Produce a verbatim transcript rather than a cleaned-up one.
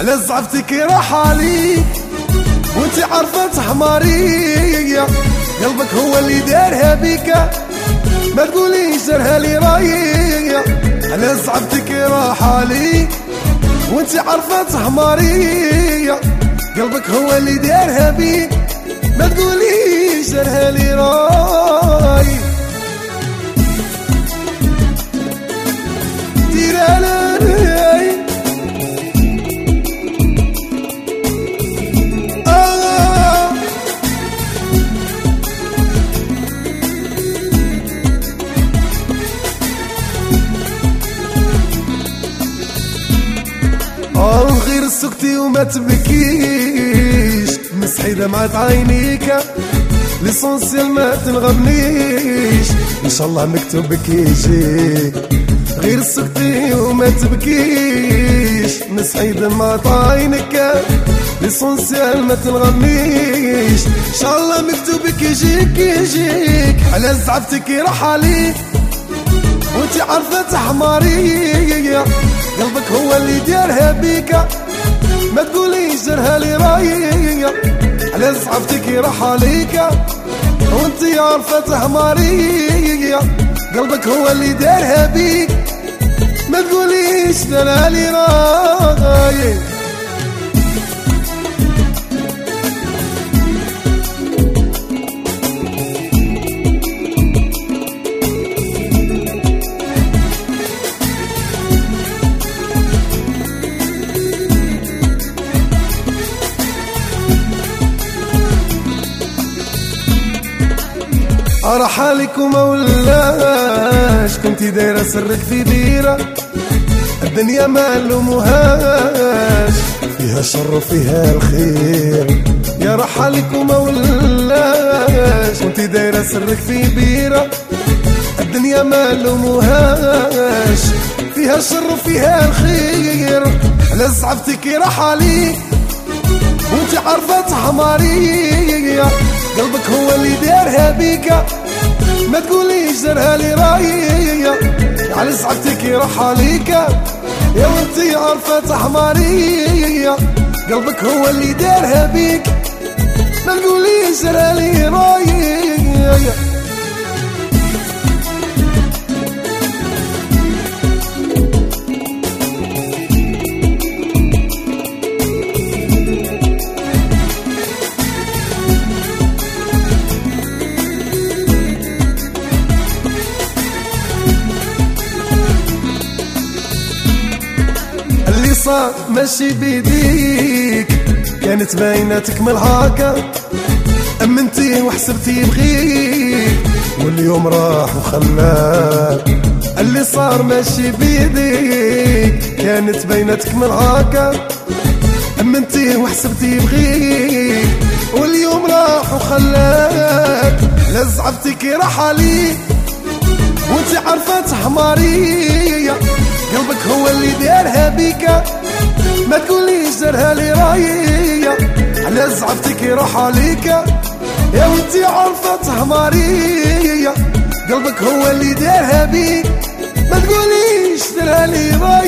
على زعفتك راح عليك وانت عارفة حمارية، قلبك هو اللي دارها بيك، ما تقوليش دارها لي راية. على زعفتك راح عليك وانت عارفة حمارية، قلبك هو اللي دارها بيك، ما تقوليش دارها لي راية. غير سكتي وما تبكيش، مسحي دمعة عينيك، ليسونسيال ما تنغبنيش، ان شاء الله مكتوبك يجي. غير سكتي وما تبكيش، مسحي دمعة عينك، ليسونسيال ما تنغبنيش، ان شاء الله مكتوبك يجيك يجيك. على زعفتك راح عليك وانت عارفة حمارية، قلبك هو اللي دارها بيك، ما تقوليش دارها لي راية. على زعفتك راح عليك وانت عارفة حمارية، قلبك هو اللي دارها بيك، ما تقوليش دارها لي راية. رحالك وما ولاش، كنتي دايرة سرك في ديرة، الدنيا ما نلوموهاش، فيها شر وفيها الخير. يا رحالك وما ولاش، كنتي دايرة سرك في بيرة، الدنيا ما نلوموهاش، فيها شر وفيها الخير. على زعفتك راح عليك وانت عارفة حمارية، قلبك هو اللي دارها بيك، ما تقوليش دارها لي راية. على زعفتك راح عليك يا وانتي عارفة حمارية، قلبك هو اللي دارها بيك، ما تقوليش دارها لي راية. صار ماشي بيديك، كانت بايناتك من هاكا، امنتيه وحسبتيه بغيك، واليوم راح وخلاك. اللي صار ماشي بيديك، كانت بايناتك من هاكا، امنتيه وحسبتيه بغيك، واليوم راح وخلاك. لا زعفتك راح عليك وانت عارفة حمارية، قلبك هو اللي دارها بيك، ما تقوليش دارها لي راية. على زعفتك راح عليك يا وانتي عارفة حمارية، قلبك هو اللي دارها بيك، ما تقوليش دارها لي راية.